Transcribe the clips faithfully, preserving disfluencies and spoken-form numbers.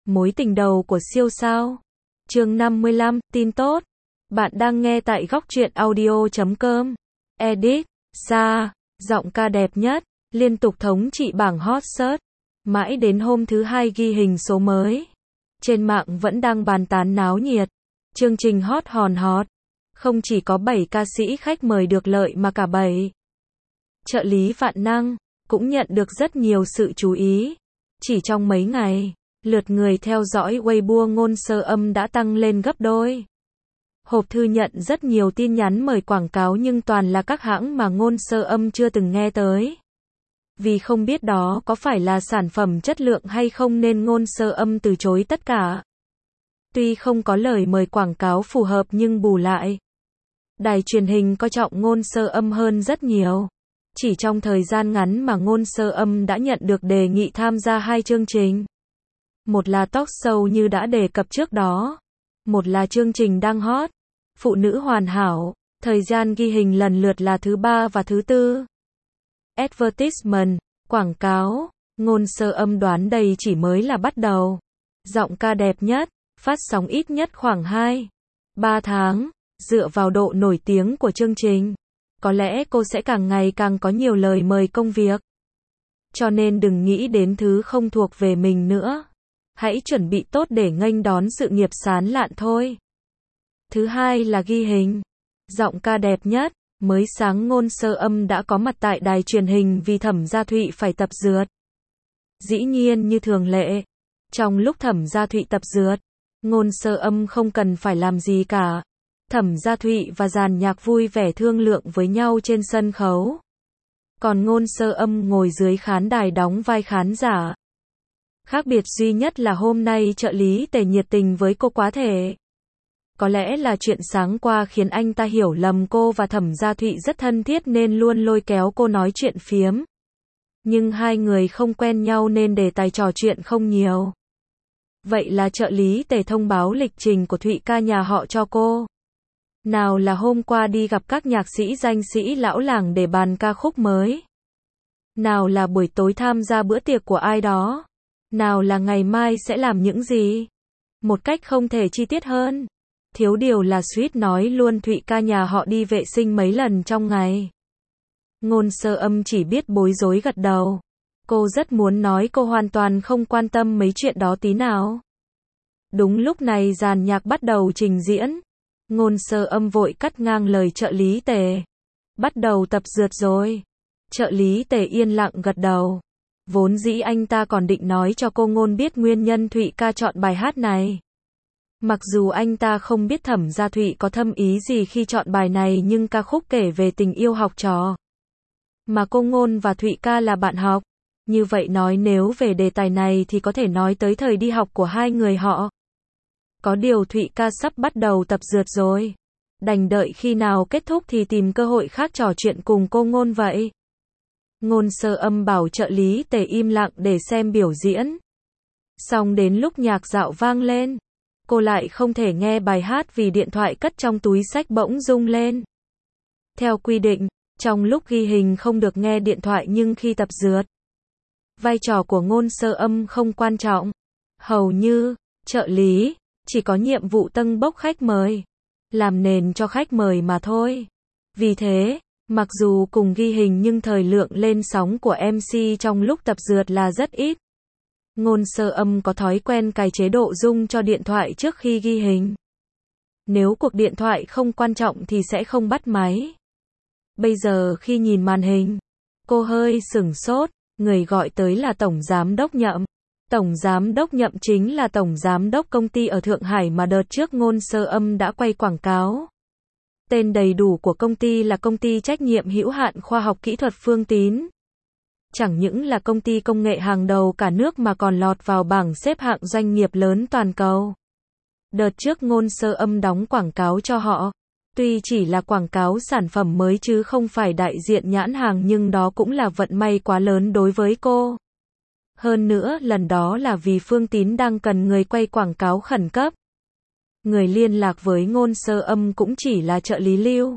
Mối tình đầu của siêu sao. Chương năm mươi lăm, tin tốt. Bạn đang nghe tại góc truyện audio chấm com. Edit, Sa, giọng ca đẹp nhất, liên tục thống trị bảng hot search. Mãi đến hôm thứ hai ghi hình số mới. Trên mạng vẫn đang bàn tán náo nhiệt. Chương trình hot hòn hot. Không chỉ có bảy ca sĩ khách mời được lợi mà cả bảy trợ lý vạn năng cũng nhận được rất nhiều sự chú ý. Chỉ trong mấy ngày, lượt người theo dõi Weibo Ngôn Sơ Âm đã tăng lên gấp đôi. Hộp thư nhận rất nhiều tin nhắn mời quảng cáo nhưng toàn là các hãng mà Ngôn Sơ Âm chưa từng nghe tới. Vì không biết đó có phải là sản phẩm chất lượng hay không nên Ngôn Sơ Âm từ chối tất cả. Tuy không có lời mời quảng cáo phù hợp nhưng bù lại, đài truyền hình coi trọng Ngôn Sơ Âm hơn rất nhiều. Chỉ trong thời gian ngắn mà Ngôn Sơ Âm đã nhận được đề nghị tham gia hai chương trình. Một là talk show như đã đề cập trước đó. Một là chương trình đang hot, Phụ nữ hoàn hảo. Thời gian ghi hình lần lượt là thứ ba và thứ tư. Advertisement, quảng cáo. Ngôn Sơ Âm đoán đây chỉ mới là bắt đầu. Giọng ca đẹp nhất, phát sóng ít nhất khoảng hai ba tháng. Dựa vào độ nổi tiếng của chương trình, có lẽ cô sẽ càng ngày càng có nhiều lời mời công việc. Cho nên đừng nghĩ đến thứ không thuộc về mình nữa. Hãy chuẩn bị tốt để nghênh đón sự nghiệp sán lạn thôi. Thứ hai là ghi hình. Giọng ca đẹp nhất, mới sáng Ngôn Sơ Âm đã có mặt tại đài truyền hình vì Thẩm Gia Thụy phải tập dượt. Dĩ nhiên như thường lệ, trong lúc Thẩm Gia Thụy tập dượt, Ngôn Sơ Âm không cần phải làm gì cả. Thẩm Gia Thụy và dàn nhạc vui vẻ thương lượng với nhau trên sân khấu. Còn Ngôn Sơ Âm ngồi dưới khán đài đóng vai khán giả. Khác biệt duy nhất là hôm nay trợ lý Tề nhiệt tình với cô quá thể. Có lẽ là chuyện sáng qua khiến anh ta hiểu lầm cô và Thẩm Gia Thụy rất thân thiết nên luôn lôi kéo cô nói chuyện phiếm. Nhưng hai người không quen nhau nên đề tài trò chuyện không nhiều. Vậy là trợ lý Tề thông báo lịch trình của Thụy ca nhà họ cho cô. Nào là hôm qua đi gặp các nhạc sĩ danh sĩ lão làng để bàn ca khúc mới. Nào là buổi tối tham gia bữa tiệc của ai đó. Nào là ngày mai sẽ làm những gì. Một cách không thể chi tiết hơn. Thiếu điều là suýt nói luôn Thụy ca nhà họ đi vệ sinh mấy lần trong ngày. Ngôn Sơ Âm chỉ biết bối rối gật đầu. Cô rất muốn nói cô hoàn toàn không quan tâm mấy chuyện đó tí nào. Đúng lúc này dàn nhạc bắt đầu trình diễn. Ngôn Sơ Âm vội cắt ngang lời trợ lý Tề. Bắt đầu tập dượt rồi. Trợ lý Tề yên lặng gật đầu. Vốn dĩ anh ta còn định nói cho cô Ngôn biết nguyên nhân Thụy ca chọn bài hát này. Mặc dù anh ta không biết Thẩm Gia Thụy có thâm ý gì khi chọn bài này nhưng ca khúc kể về tình yêu học trò. Mà cô Ngôn và Thụy ca là bạn học. Như vậy nói nếu về đề tài này thì có thể nói tới thời đi học của hai người họ. Có điều Thụy ca sắp bắt đầu tập dượt rồi. Đành đợi khi nào kết thúc thì tìm cơ hội khác trò chuyện cùng cô Ngôn vậy. Ngôn Sơ Âm bảo trợ lý Tề im lặng để xem biểu diễn. Xong đến lúc nhạc dạo vang lên, cô lại không thể nghe bài hát vì điện thoại cất trong túi xách bỗng rung lên. Theo quy định, trong lúc ghi hình không được nghe điện thoại nhưng khi tập dượt, vai trò của Ngôn Sơ Âm không quan trọng. Hầu như, trợ lý chỉ có nhiệm vụ tâng bốc khách mời, làm nền cho khách mời mà thôi. Vì thế, mặc dù cùng ghi hình nhưng thời lượng lên sóng của em xê trong lúc tập dượt là rất ít. Ngôn Sơ Âm có thói quen cài chế độ rung cho điện thoại trước khi ghi hình. Nếu cuộc điện thoại không quan trọng thì sẽ không bắt máy. Bây giờ khi nhìn màn hình, cô hơi sửng sốt, người gọi tới là Tổng Giám đốc Nhậm. Tổng Giám đốc Nhậm chính là Tổng Giám đốc công ty ở Thượng Hải mà đợt trước Ngôn Sơ Âm đã quay quảng cáo. Tên đầy đủ của công ty là Công ty Trách nhiệm hữu hạn Khoa học Kỹ thuật Phương Tín. Chẳng những là công ty công nghệ hàng đầu cả nước mà còn lọt vào bảng xếp hạng doanh nghiệp lớn toàn cầu. Đợt trước Ngôn Sơ Âm đóng quảng cáo cho họ. Tuy chỉ là quảng cáo sản phẩm mới chứ không phải đại diện nhãn hàng nhưng đó cũng là vận may quá lớn đối với cô. Hơn nữa lần đó là vì Phương Tín đang cần người quay quảng cáo khẩn cấp. Người liên lạc với Ngôn Sơ Âm cũng chỉ là trợ lý Lưu.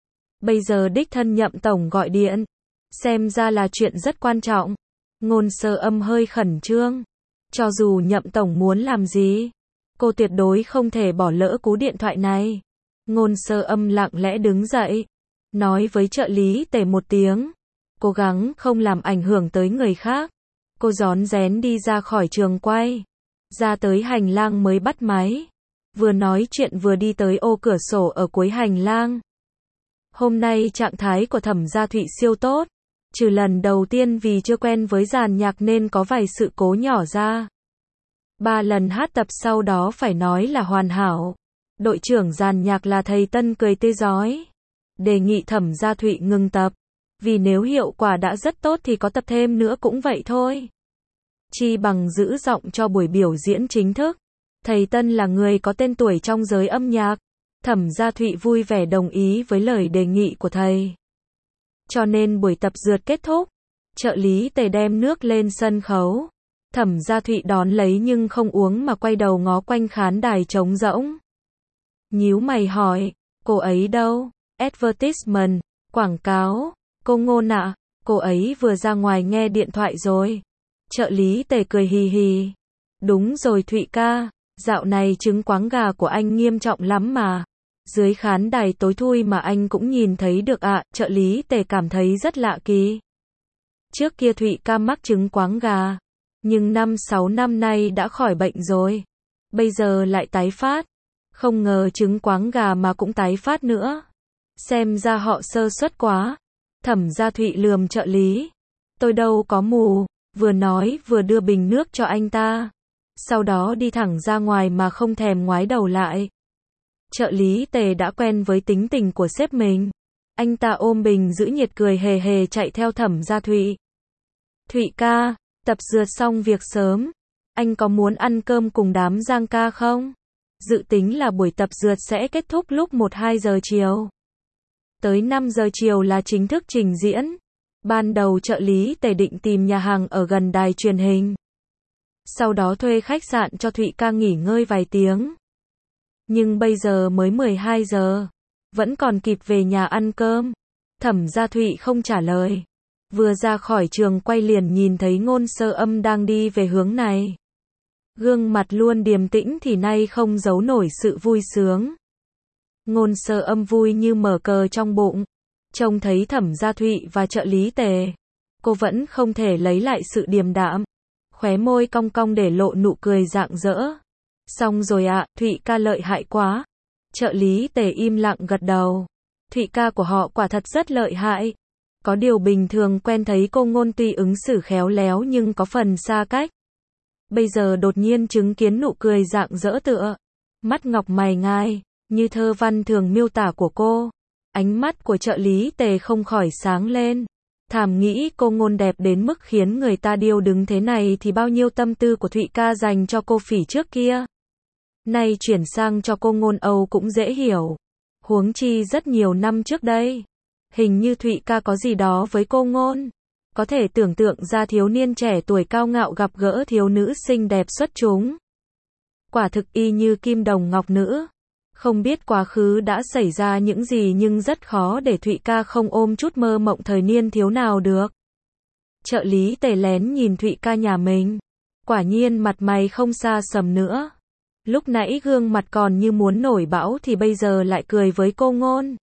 Bây giờ đích thân Nhậm tổng gọi điện. Xem ra là chuyện rất quan trọng. Ngôn Sơ Âm hơi khẩn trương. Cho dù Nhậm tổng muốn làm gì, cô tuyệt đối không thể bỏ lỡ cú điện thoại này. Ngôn Sơ Âm lặng lẽ đứng dậy, nói với trợ lý Tề một tiếng, cố gắng không làm ảnh hưởng tới người khác. Cô rón rén đi ra khỏi trường quay, ra tới hành lang mới bắt máy. Vừa nói chuyện vừa đi tới ô cửa sổ ở cuối hành lang. Hôm nay trạng thái của Thẩm Gia Thụy siêu tốt, trừ lần đầu tiên vì chưa quen với dàn nhạc nên có vài sự cố nhỏ ra. Ba lần hát tập sau đó phải nói là hoàn hảo. Đội trưởng dàn nhạc là thầy Tân cười tươi rói, đề nghị Thẩm Gia Thụy ngừng tập, vì nếu hiệu quả đã rất tốt thì có tập thêm nữa cũng vậy thôi. Chi bằng giữ giọng cho buổi biểu diễn chính thức. Thầy Tân là người có tên tuổi trong giới âm nhạc. Thẩm Gia Thụy vui vẻ đồng ý với lời đề nghị của thầy. Cho nên buổi tập rượt kết thúc, trợ lý Tề đem nước lên sân khấu. Thẩm Gia Thụy đón lấy nhưng không uống mà quay đầu ngó quanh khán đài trống rỗng. Nhíu mày hỏi, cô ấy đâu? Advertisement, quảng cáo. Cô Ngôn ạ, cô ấy vừa ra ngoài nghe điện thoại rồi. Trợ lý Tề cười hì hì. Đúng rồi Thụy ca, dạo này trứng quáng gà của anh nghiêm trọng lắm mà. Dưới khán đài tối thui mà anh cũng nhìn thấy được ạ. Trợ lý Tề cảm thấy rất lạ kỳ. Trước kia Thụy ca mắc trứng quáng gà, nhưng năm sáu năm nay đã khỏi bệnh rồi. Bây giờ lại tái phát. Không ngờ trứng quáng gà mà cũng tái phát nữa. Xem ra họ sơ suất quá. Thẩm Gia Thụy lườm trợ lý. Tôi đâu có mù. Vừa nói vừa đưa bình nước cho anh ta. Sau đó đi thẳng ra ngoài mà không thèm ngoái đầu lại. Trợ lý Tề đã quen với tính tình của sếp mình. Anh ta ôm bình giữ nhiệt cười hề hề chạy theo Thẩm Gia Thụy. Thụy ca, tập rượt xong việc sớm. Anh có muốn ăn cơm cùng đám Giang ca không? Dự tính là buổi tập rượt sẽ kết thúc lúc một hai giờ chiều. Tới năm giờ chiều là chính thức trình diễn. Ban đầu trợ lý Tề định tìm nhà hàng ở gần đài truyền hình. Sau đó thuê khách sạn cho Thụy ca nghỉ ngơi vài tiếng. Nhưng bây giờ mới mười hai giờ. Vẫn còn kịp về nhà ăn cơm. Thẩm Gia Thụy không trả lời. Vừa ra khỏi trường quay liền nhìn thấy Ngôn Sơ Âm đang đi về hướng này. Gương mặt luôn điềm tĩnh thì nay không giấu nổi sự vui sướng. Ngôn Sơ Âm vui như mở cờ trong bụng. Trông thấy Thẩm Gia Thụy và trợ lý Tề, cô vẫn không thể lấy lại sự điềm đạm. Khóe môi cong cong để lộ nụ cười rạng rỡ. Xong rồi ạ, Thụy ca lợi hại quá. Trợ lý Tề im lặng gật đầu. Thụy ca của họ quả thật rất lợi hại. Có điều bình thường quen thấy cô Ngôn tuy ứng xử khéo léo nhưng có phần xa cách. Bây giờ đột nhiên chứng kiến nụ cười rạng rỡ tựa mắt ngọc mày ngai, như thơ văn thường miêu tả của cô. Ánh mắt của trợ lý Tề không khỏi sáng lên. Thầm nghĩ cô Ngôn đẹp đến mức khiến người ta điêu đứng thế này thì bao nhiêu tâm tư của Thụy ca dành cho cô Phỉ trước kia. Nay chuyển sang cho cô Ngôn Âu cũng dễ hiểu. Huống chi rất nhiều năm trước đây. Hình như Thụy ca có gì đó với cô Ngôn. Có thể tưởng tượng ra thiếu niên trẻ tuổi cao ngạo gặp gỡ thiếu nữ xinh đẹp xuất chúng. Quả thực y như kim đồng ngọc nữ. Không biết quá khứ đã xảy ra những gì nhưng rất khó để Thụy ca không ôm chút mơ mộng thời niên thiếu nào được. Trợ lý Tề lén nhìn Thụy ca nhà mình. Quả nhiên mặt mày không xa sầm nữa. Lúc nãy gương mặt còn như muốn nổi bão thì bây giờ lại cười với cô Ngôn.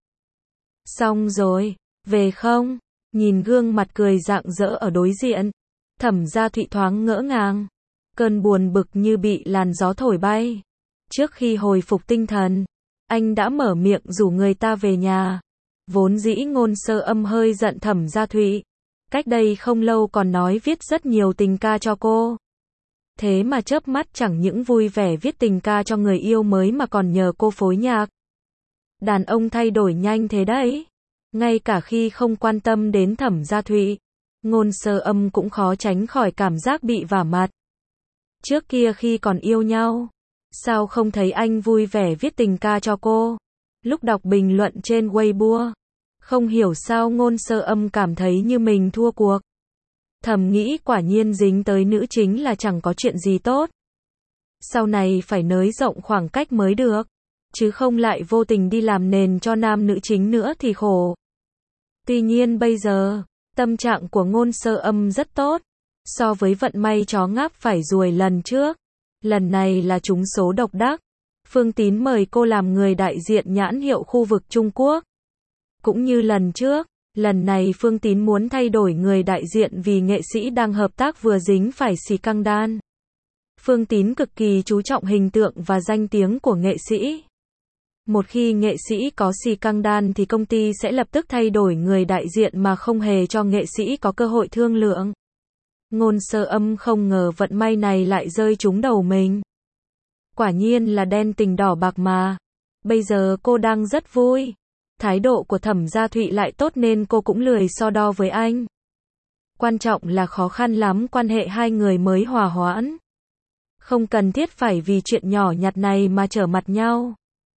Xong rồi, về không? Nhìn gương mặt cười rạng rỡ ở đối diện. Thẩm Gia Thụy thoáng ngỡ ngàng. Cơn buồn bực như bị làn gió thổi bay. Trước khi hồi phục tinh thần, anh đã mở miệng rủ người ta về nhà. Vốn dĩ Ngôn Sơ Âm hơi giận Thẩm Gia Thụy. Cách đây không lâu còn nói viết rất nhiều tình ca cho cô. Thế mà chớp mắt chẳng những vui vẻ viết tình ca cho người yêu mới mà còn nhờ cô phối nhạc. Đàn ông thay đổi nhanh thế đấy. Ngay cả khi không quan tâm đến Thẩm Gia Thụy, Ngôn Sơ Âm cũng khó tránh khỏi cảm giác bị vả mặt. Trước kia khi còn yêu nhau, sao không thấy anh vui vẻ viết tình ca cho cô? Lúc đọc bình luận trên Weibo, không hiểu sao Ngôn Sơ Âm cảm thấy như mình thua cuộc. Thầm nghĩ quả nhiên dính tới nữ chính là chẳng có chuyện gì tốt. Sau này phải nới rộng khoảng cách mới được, chứ không lại vô tình đi làm nền cho nam nữ chính nữa thì khổ. Tuy nhiên bây giờ, tâm trạng của Ngôn Sơ Âm rất tốt. So với vận may chó ngáp phải ruồi lần trước, lần này là trúng số độc đắc. Phương Tín mời cô làm người đại diện nhãn hiệu khu vực Trung Quốc. Cũng như lần trước, lần này Phương Tín muốn thay đổi người đại diện vì nghệ sĩ đang hợp tác vừa dính phải scandal. Phương Tín cực kỳ chú trọng hình tượng và danh tiếng của nghệ sĩ. Một khi nghệ sĩ có scandal thì công ty sẽ lập tức thay đổi người đại diện mà không hề cho nghệ sĩ có cơ hội thương lượng. Ngôn Sơ Âm không ngờ vận may này lại rơi trúng đầu mình. Quả nhiên là đen tình đỏ bạc mà. Bây giờ cô đang rất vui. Thái độ của Thẩm Gia Thụy lại tốt nên cô cũng lười so đo với anh. Quan trọng là khó khăn lắm quan hệ hai người mới hòa hoãn. Không cần thiết phải vì chuyện nhỏ nhặt này mà trở mặt nhau.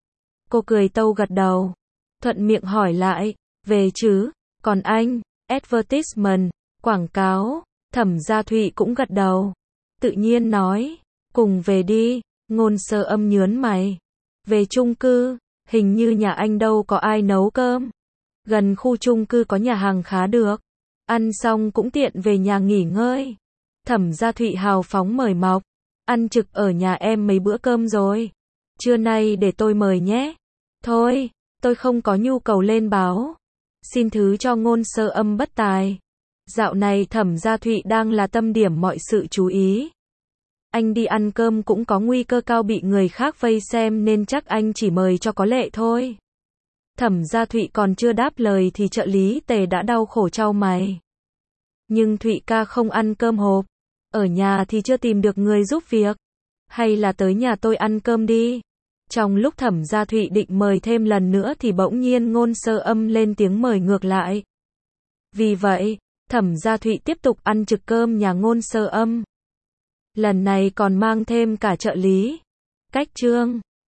Cô cười tâu gật đầu. Thuận miệng hỏi lại, về chứ, còn anh, advertisement, quảng cáo. Thẩm Gia Thụy cũng gật đầu. Tự nhiên nói, cùng về đi. Ngôn Sơ Âm nhớn mày. Về chung cư, hình như nhà anh đâu có ai nấu cơm. Gần khu chung cư có nhà hàng khá được. Ăn xong cũng tiện về nhà nghỉ ngơi. Thẩm Gia Thụy hào phóng mời mọc. Ăn trực ở nhà em mấy bữa cơm rồi. Trưa nay để tôi mời nhé. Thôi, tôi không có nhu cầu lên báo. Xin thứ cho Ngôn Sơ Âm bất tài. Dạo này Thẩm Gia Thụy đang là tâm điểm mọi sự chú ý. Anh đi ăn cơm cũng có nguy cơ cao bị người khác vây xem nên chắc anh chỉ mời cho có lệ thôi. Thẩm Gia Thụy còn chưa đáp lời thì trợ lý Tề đã đau khổ chau mày. Nhưng Thụy ca không ăn cơm hộp. Ở nhà thì chưa tìm được người giúp việc. Hay là tới nhà tôi ăn cơm đi. Trong lúc Thẩm Gia Thụy định mời thêm lần nữa thì bỗng nhiên Ngôn Sơ Âm lên tiếng mời ngược lại. Vì vậy, Thẩm Gia Thụy tiếp tục ăn trực cơm nhà Ngôn Sơ Âm. Lần này còn mang thêm cả trợ lý. Cách Trương